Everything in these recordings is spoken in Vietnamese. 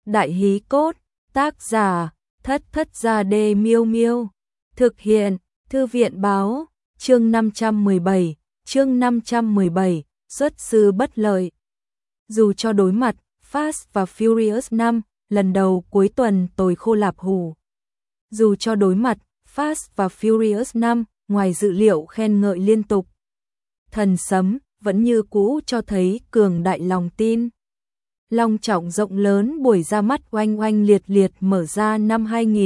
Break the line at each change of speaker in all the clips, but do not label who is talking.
Đại hí cốt, tác giả, Thất Thất Gia Đê Miêu Miêu. Thực hiện, Thư viện báo, chương 517, xuất sư bất lợi. Dù cho đối mặt Fast và Furious 5, lần đầu cuối tuần tôi khô lạp hủ. Dù cho đối mặt Fast và Furious 5, ngoài dự liệu khen ngợi liên tục, Thần Sấm vẫn như cũ cho thấy cường đại lòng tin. Long trọng rộng lớn buổi ra mắt oanh oanh liệt liệt mở ra năm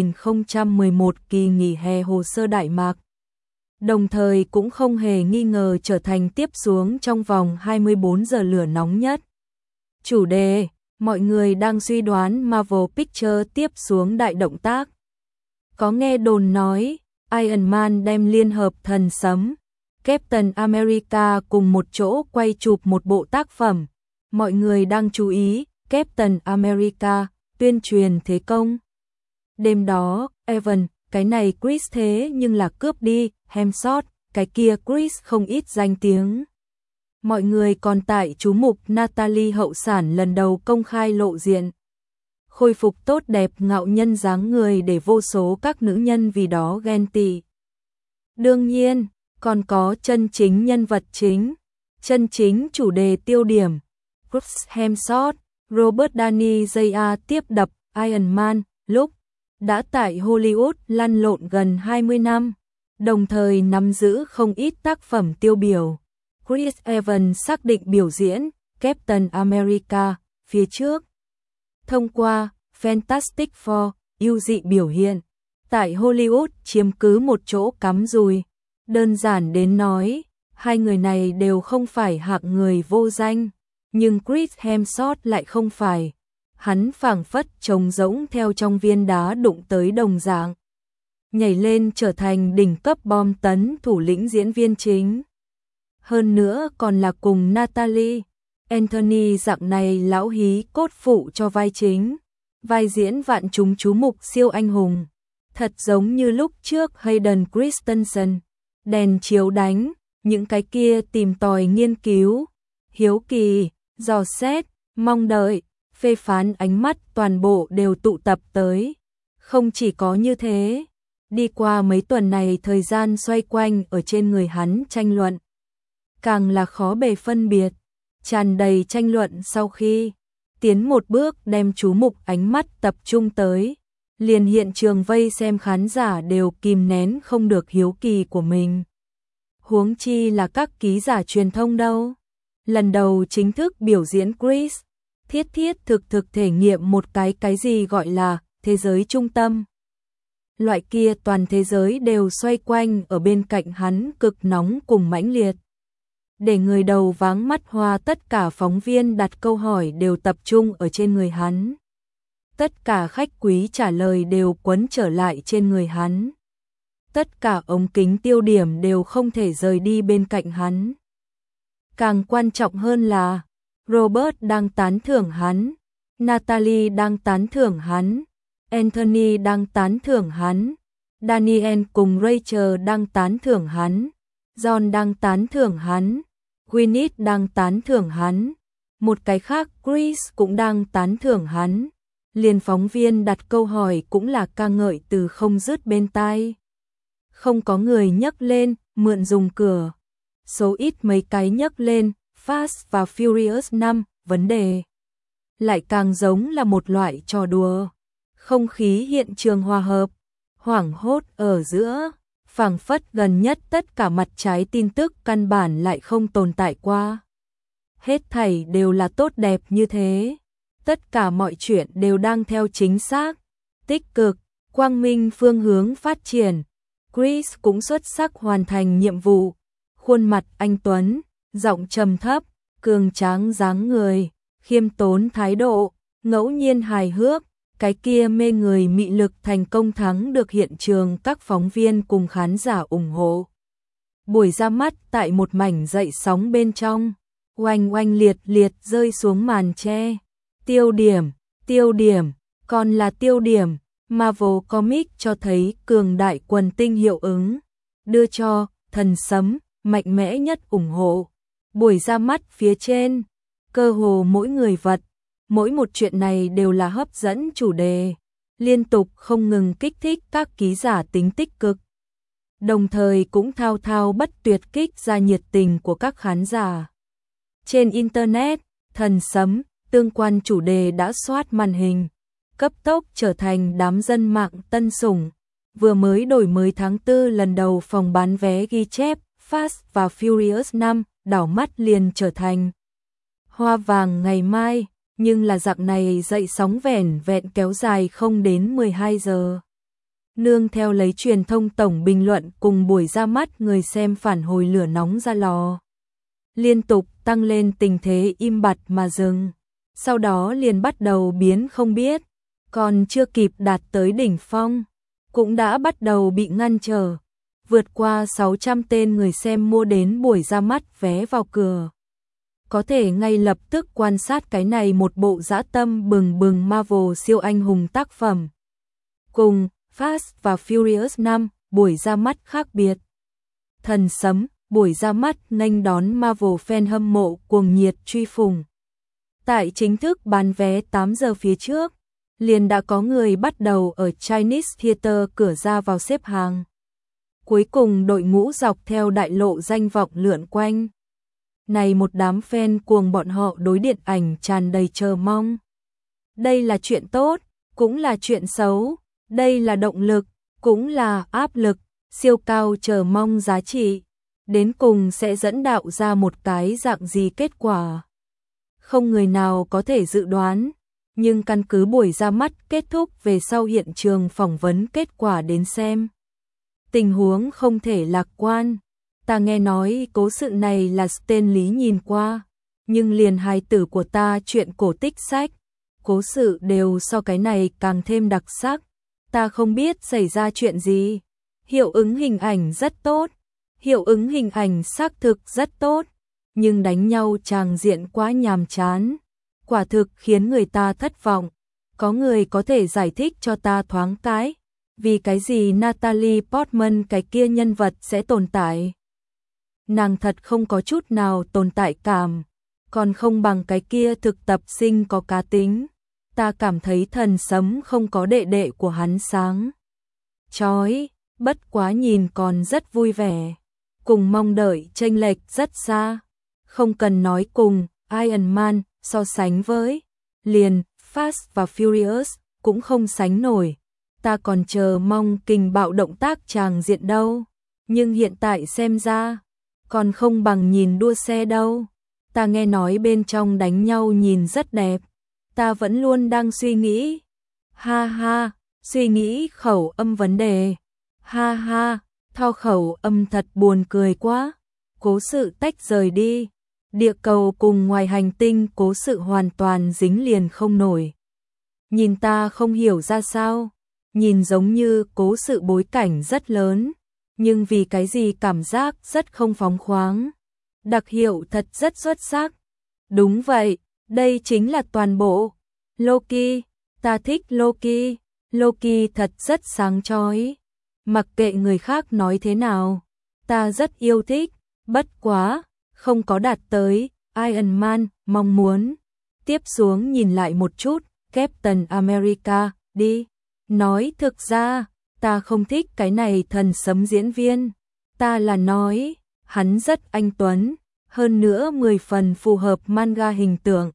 2011 kỳ nghỉ hè hồ sơ Đại Mạc. Đồng thời cũng không hề nghi ngờ trở thành tiếp xuống trong vòng 24 giờ lửa nóng nhất. Chủ đề, mọi người đang suy đoán Marvel Pictures tiếp xuống đại động tác. Có nghe đồn nói, Iron Man đem liên hợp Thần Sấm, Captain America cùng một chỗ quay chụp một bộ tác phẩm. Mọi người đang chú ý, Captain America, tuyên truyền thế công. Đêm đó, Evan, cái này Chris thế nhưng là cướp đi, Hemsworth, cái kia Chris không ít danh tiếng. Mọi người còn tại chú mục Natalie hậu sản lần đầu công khai lộ diện. Khôi phục tốt đẹp ngạo nhân dáng người để vô số các nữ nhân vì đó ghen tị. Đương nhiên, còn có chân chính nhân vật chính, chân chính chủ đề tiêu điểm. Chris Hemsworth, Robert Downey Jr. tiếp đập Iron Man, lúc đã tại Hollywood lăn lộn gần 20 năm, đồng thời nắm giữ không ít tác phẩm tiêu biểu. Chris Evans xác định biểu diễn Captain America phía trước. Thông qua Fantastic Four, ưu dị biểu hiện tại Hollywood chiếm cứ một chỗ cắm rùi. Đơn giản đến nói, hai người này đều không phải hạng người vô danh. Nhưng Chris Hemsworth lại không phải. Hắn phảng phất trống rỗng theo trong viên đá đụng tới đồng dạng. Nhảy lên trở thành đỉnh cấp bom tấn thủ lĩnh diễn viên chính. Hơn nữa còn là cùng Natalie, Anthony dạng này lão hí cốt phụ cho vai chính. Vai diễn vạn chúng chú mục siêu anh hùng. Thật giống như lúc trước Hayden Christensen. Đèn chiếu đánh, những cái kia tìm tòi nghiên cứu, hiếu kỳ, dò xét, mong đợi, phê phán ánh mắt toàn bộ đều tụ tập tới. Không chỉ có như thế, đi qua mấy tuần này thời gian xoay quanh ở trên người hắn tranh luận. Càng là khó bề phân biệt, tràn đầy tranh luận sau khi tiến một bước đem chú mục ánh mắt tập trung tới. Liền hiện trường vây xem khán giả đều kìm nén không được hiếu kỳ của mình. Huống chi là các ký giả truyền thông đâu. Lần đầu chính thức biểu diễn Chris, thiết thực thể nghiệm một cái gì gọi là thế giới trung tâm. Loại kia toàn thế giới đều xoay quanh ở bên cạnh hắn cực nóng cùng mãnh liệt. Để người đầu váng mắt hoa tất cả phóng viên đặt câu hỏi đều tập trung ở trên người hắn. Tất cả khách quý trả lời đều quấn trở lại trên người hắn. Tất cả ống kính tiêu điểm đều không thể rời đi bên cạnh hắn. Càng quan trọng hơn là, Robert đang tán thưởng hắn, Natalie đang tán thưởng hắn, Anthony đang tán thưởng hắn, Daniel cùng Rachel đang tán thưởng hắn, John đang tán thưởng hắn, Gwyneth đang tán thưởng hắn, một cái khác Chris cũng đang tán thưởng hắn. Liền phóng viên đặt câu hỏi cũng là ca ngợi từ không dứt bên tai. Không có người nhắc lên, mượn dùng cửa. Số ít mấy cái nhắc lên, Fast và Furious 5, vấn đề lại càng giống là một loại trò đùa. Không khí hiện trường hòa hợp, hoảng hốt ở giữa, phảng phất gần nhất tất cả mặt trái tin tức căn bản lại không tồn tại qua. Hết thảy đều là tốt đẹp như thế. Tất cả mọi chuyện đều đang theo chính xác, tích cực, quang minh phương hướng phát triển. Chris cũng xuất sắc hoàn thành nhiệm vụ. Khuôn mặt anh tuấn, giọng trầm thấp, cường tráng dáng người, khiêm tốn thái độ, ngẫu nhiên hài hước, cái kia mê người mị lực thành công thắng được hiện trường các phóng viên cùng khán giả ủng hộ. Buổi ra mắt tại một mảnh dậy sóng bên trong, oanh oanh liệt liệt rơi xuống màn che. Tiêu điểm, còn là tiêu điểm, Marvel Comics cho thấy cường đại quần tinh hiệu ứng, đưa cho Thần Sấm mạnh mẽ nhất ủng hộ. Buổi ra mắt phía trên, cơ hồ mỗi người vật, Mỗi một chuyện này đều là hấp dẫn chủ đề, liên tục không ngừng kích thích các ký giả tính tích cực. Đồng thời cũng thao thao bất tuyệt kích ra nhiệt tình của các khán giả. Trên Internet, thần sấm, tương quan chủ đề đã soát màn hình, cấp tốc trở thành đám dân mạng tân sủng. Vừa mới đổi mới tháng 4 lần đầu phòng bán vé ghi chép, Fast và Furious 5, đảo mắt liền trở thành hoa vàng ngày mai, nhưng là dạng này dậy sóng vẻn vẹn kéo dài không đến 12 giờ. Nương theo lấy truyền thông tổng bình luận cùng buổi ra mắt người xem phản hồi lửa nóng ra lò. Liên tục tăng lên tình thế im bặt mà dừng, sau đó liền bắt đầu biến không biết, còn chưa kịp đạt tới đỉnh phong, cũng đã bắt đầu bị ngăn trở. Vượt qua 600 tên người xem mua đến buổi ra mắt vé vào cửa. Có thể ngay lập tức quan sát cái này một bộ dã tâm bừng bừng Marvel siêu anh hùng tác phẩm. Cùng Fast và Furious 5, buổi ra mắt khác biệt. Thần sấm, buổi ra mắt nghênh đón Marvel fan hâm mộ cuồng nhiệt truy phủng. Tại chính thức bán vé 8 giờ phía trước, liền đã có người bắt đầu ở Chinese Theater cửa ra vào xếp hàng. Cuối cùng đội ngũ dọc theo đại lộ danh vọng lượn quanh. Này một đám fan cuồng bọn họ đối điện ảnh tràn đầy chờ mong. Đây là chuyện tốt, cũng là chuyện xấu, đây là động lực, cũng là áp lực, siêu cao chờ mong giá trị. Đến cùng sẽ dẫn đạo ra một cái dạng gì kết quả. Không người nào có thể dự đoán, nhưng căn cứ buổi ra mắt kết thúc về sau hiện trường phỏng vấn kết quả đến xem. Tình huống không thể lạc quan. Ta nghe nói cố sự này là Stan Lee nhìn qua, nhưng liền hài tử của ta chuyện cổ tích sách, cố sự đều so cái này càng thêm đặc sắc. Ta không biết xảy ra chuyện gì. Hiệu ứng hình ảnh rất tốt, hiệu ứng hình ảnh xác thực rất tốt, nhưng đánh nhau tràng diện quá nhàm chán, quả thực khiến người ta thất vọng. Có người có thể giải thích cho ta thoáng cái, vì cái gì Natalie Portman cái kia nhân vật sẽ tồn tại? Nàng thật không có chút nào tồn tại cảm, còn không bằng cái kia thực tập sinh có cá tính. Ta cảm thấy thần sấm không có đệ đệ của hắn sáng chói, bất quá nhìn còn rất vui vẻ, cùng mong đợi chênh lệch rất xa. Không cần nói cùng Iron Man so sánh với, liền Fast và Furious cũng không sánh nổi. Ta còn chờ mong kình bạo động tác tràng diện đâu, nhưng hiện tại xem ra còn không bằng nhìn đua xe đâu. Ta nghe nói bên trong đánh nhau nhìn rất đẹp. Ta vẫn luôn đang suy nghĩ. Ha ha, suy nghĩ khẩu âm vấn đề. Ha ha, thao khẩu âm thật buồn cười quá. Cố sự tách rời đi. Địa cầu cùng ngoài hành tinh cố sự hoàn toàn dính liền không nổi. Nhìn ta không hiểu ra sao. Nhìn giống như cố sự bối cảnh rất lớn, nhưng vì cái gì cảm giác rất không phóng khoáng. Đặc hiệu thật rất xuất sắc. Đúng vậy, đây chính là toàn bộ. Loki, ta thích Loki. Loki thật rất sáng chói. Mặc kệ người khác nói thế nào, ta rất yêu thích, bất quá, không có đạt tới Iron Man mong muốn. Tiếp xuống nhìn lại một chút, Captain America, đi. Nói thực ra, ta không thích cái này thần sấm diễn viên. Ta là nói, hắn rất anh tuấn, hơn nữa 10 phần phù hợp manga hình tượng.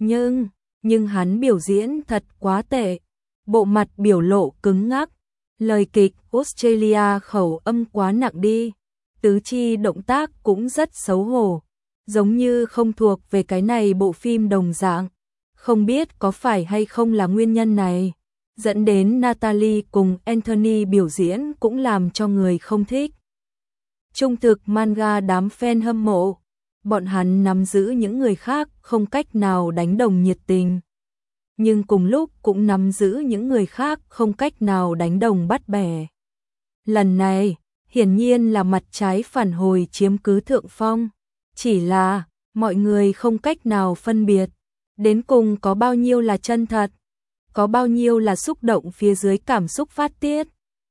Nhưng hắn biểu diễn thật quá tệ. Bộ mặt biểu lộ cứng ngắc. Lời kịch Australia khẩu âm quá nặng đi. Tứ chi động tác cũng rất xấu hổ. Giống như không thuộc về cái này bộ phim đồng dạng. Không biết có phải hay không là nguyên nhân này, dẫn đến Natalie cùng Anthony biểu diễn cũng làm cho người không thích. Trung thực manga đám fan hâm mộ, bọn hắn nắm giữ những người khác không cách nào đánh đồng nhiệt tình, nhưng cùng lúc cũng nắm giữ những người khác không cách nào đánh đồng bắt bẻ. Lần này, hiển nhiên là mặt trái phản hồi chiếm cứ thượng phong, chỉ là mọi người không cách nào phân biệt đến cùng có bao nhiêu là chân thật, có bao nhiêu là xúc động phía dưới cảm xúc phát tiết,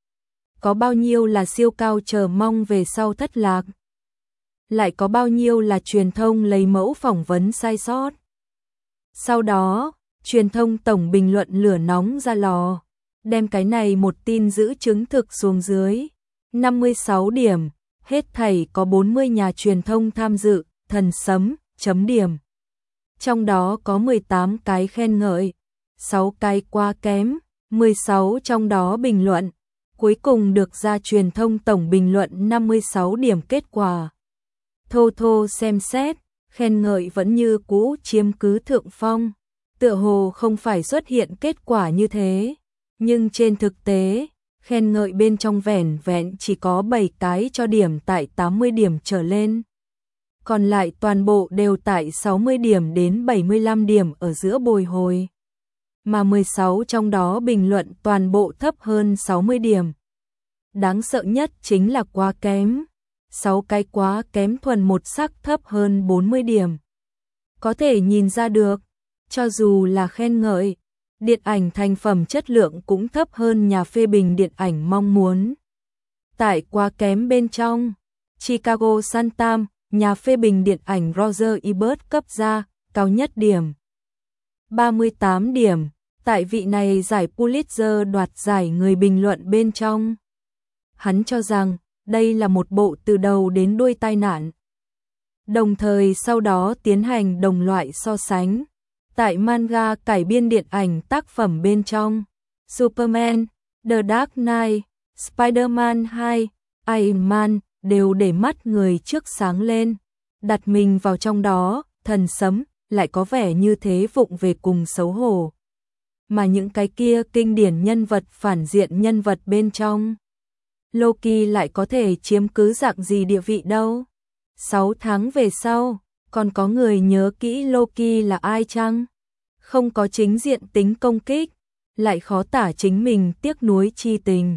có bao nhiêu là siêu cao chờ mong về sau thất lạc, lại có bao nhiêu là truyền thông lấy mẫu phỏng vấn sai sót. Sau đó, Truyền thông tổng bình luận lửa nóng ra lò, đem cái này một tin giữ chứng thực xuống dưới. 56 điểm, hết thảy có 40 nhà truyền thông tham dự, thần sấm, chấm điểm. Trong đó có 18 cái khen ngợi, 6 cái quá kém, 16 trong đó bình luận. Cuối cùng được ra truyền thông tổng bình luận 56 điểm kết quả. Thô thô xem xét, khen ngợi vẫn như cũ chiếm cứ thượng phong. Tựa hồ không phải xuất hiện kết quả như thế, nhưng trên thực tế, khen ngợi bên trong vẻn vẹn chỉ có 7 cái cho điểm tại 80 điểm trở lên. Còn lại toàn bộ đều tại 60 điểm đến 75 điểm ở giữa bồi hồi. Mà 16 trong đó bình luận toàn bộ thấp hơn 60 điểm. Đáng sợ nhất chính là quá kém. 6 cái quá kém thuần một sắc thấp hơn 40 điểm. Có thể nhìn ra được, cho dù là khen ngợi, điện ảnh thành phẩm chất lượng cũng thấp hơn nhà phê bình điện ảnh mong muốn. Tại quá kém bên trong, Chicago Sun-Times, nhà phê bình điện ảnh Roger Ebert cấp ra cao nhất điểm 38 điểm. Tại vị này giải Pulitzer đoạt giải người bình luận bên trong. Hắn cho rằng đây là một bộ từ đầu đến đuôi tai nạn. Đồng thời sau đó tiến hành đồng loại so sánh. Tại manga cải biên điện ảnh tác phẩm bên trong, Superman, The Dark Knight, Spider-Man 2, Iron Man đều để mắt người trước sáng lên. Đặt mình vào trong đó, thần sấm lại có vẻ như thế vụng về cùng xấu hổ. Mà những cái kia kinh điển nhân vật phản diện nhân vật bên trong, Loki lại có thể chiếm cứ dạng gì địa vị đâu. 6 tháng về sau, còn có người nhớ kỹ Loki là ai chăng? Không có chính diện tính công kích, lại khó tả chính mình tiếc nuối chi tình.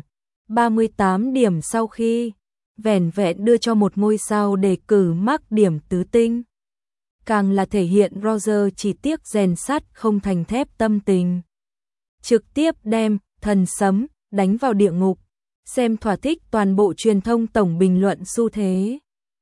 38 điểm sau khi, vẻn vẹn đưa cho một ngôi sao đề cử mắc điểm tứ tinh. Càng là thể hiện Roger chỉ tiếc rèn sắt không thành thép tâm tình. Trực tiếp đem thần sấm đánh vào địa ngục, xem thỏa thích toàn bộ truyền thông tổng bình luận xu thế.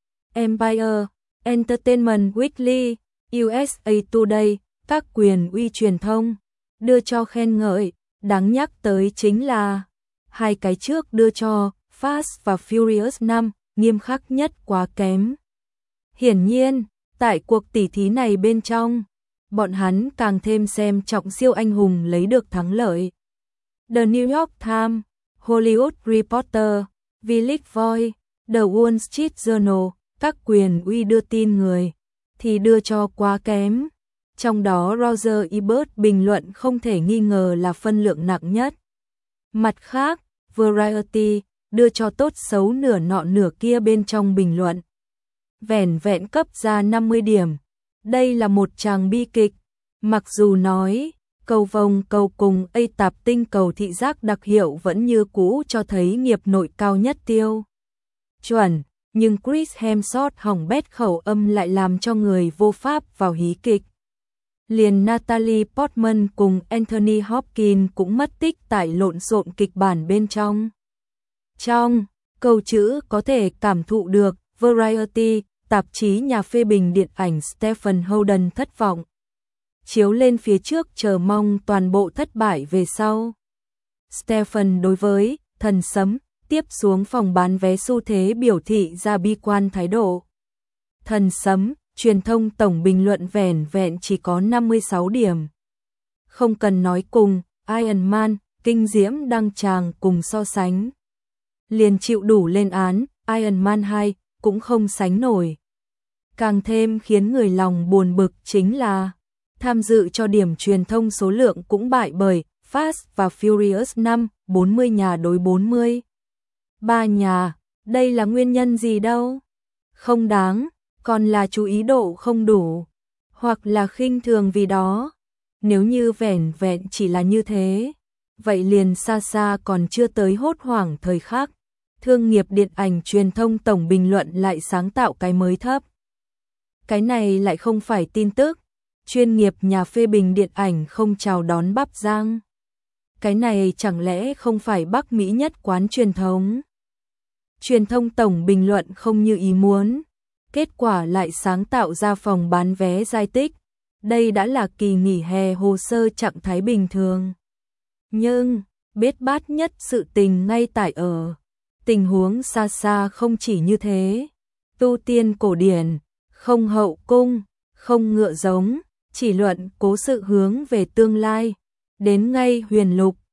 Empire, Entertainment Weekly, USA Today, các quyền uy truyền thông đưa cho khen ngợi. Đáng nhắc tới chính là hai cái trước đưa cho Fast và Furious 5 nghiêm khắc nhất quá kém. Hiển nhiên, tại cuộc tỉ thí này bên trong, bọn hắn càng thêm xem trọng siêu anh hùng lấy được thắng lợi. The New York Times, Hollywood Reporter, Village Voice, The Wall Street Journal, các quyền uy đưa tin người thì đưa cho quá kém. Trong đó Roger Ebert bình luận không thể nghi ngờ là phân lượng nặng nhất. Mặt khác, Variety đưa cho tốt xấu nửa nọ nửa kia bên trong bình luận. Vẻn vẹn cấp ra 50 điểm. Đây là một tràng bi kịch. Mặc dù nói, cầu vồng cầu cùng A tạp tinh cầu thị giác đặc hiệu vẫn như cũ cho thấy nghiệp nội cao nhất tiêu chuẩn, nhưng Chris Hemsworth hỏng bét khẩu âm lại làm cho người vô pháp vào hí kịch. Liền Natalie Portman cùng Anthony Hopkins cũng mất tích tại lộn xộn kịch bản bên trong. Trong câu chữ có thể cảm thụ được, Variety, tạp chí nhà phê bình điện ảnh Stephen Holden thất vọng. Chiếu lên phía trước chờ mong toàn bộ thất bại về sau. Stephen đối với thần sấm tiếp xuống phòng bán vé xu thế biểu thị ra bi quan thái độ. Thần sấm, truyền thông tổng bình luận vẻn vẹn chỉ có 56 điểm. Không cần nói cùng, Iron Man, kinh diễm đăng tràng cùng so sánh. Liền chịu đủ lên án, Iron Man 2 cũng không sánh nổi. Càng thêm khiến người lòng buồn bực chính là tham dự cho điểm truyền thông số lượng cũng bại bởi Fast và Furious 5, 40 nhà đối 40. 3 nhà, đây là nguyên nhân gì đâu? Không đáng, còn là chú ý độ không đủ, hoặc là khinh thường vì đó. Nếu như vẻn vẹn chỉ là như thế, vậy liền xa xa còn chưa tới hốt hoảng thời khắc. Thương nghiệp điện ảnh truyền thông tổng bình luận lại sáng tạo cái mới thấp. Cái này lại không phải tin tức. Chuyên nghiệp nhà phê bình điện ảnh không chào đón bắp rang. Cái này chẳng lẽ không phải Bắc Mỹ nhất quán truyền thống? Truyền thông tổng bình luận không như ý muốn. Kết quả lại sáng tạo ra phòng bán vé giai tích. đây đã là kỳ nghỉ hè hồ sơ trạng thái bình thường. Nhưng, biết bát nhất sự tình ngay tại ở. Tình huống xa xa không chỉ như thế. Tu tiên cổ điển, không hậu cung, không ngựa giống, chỉ luận cố sự hướng về tương lai. Đến ngay huyền lục,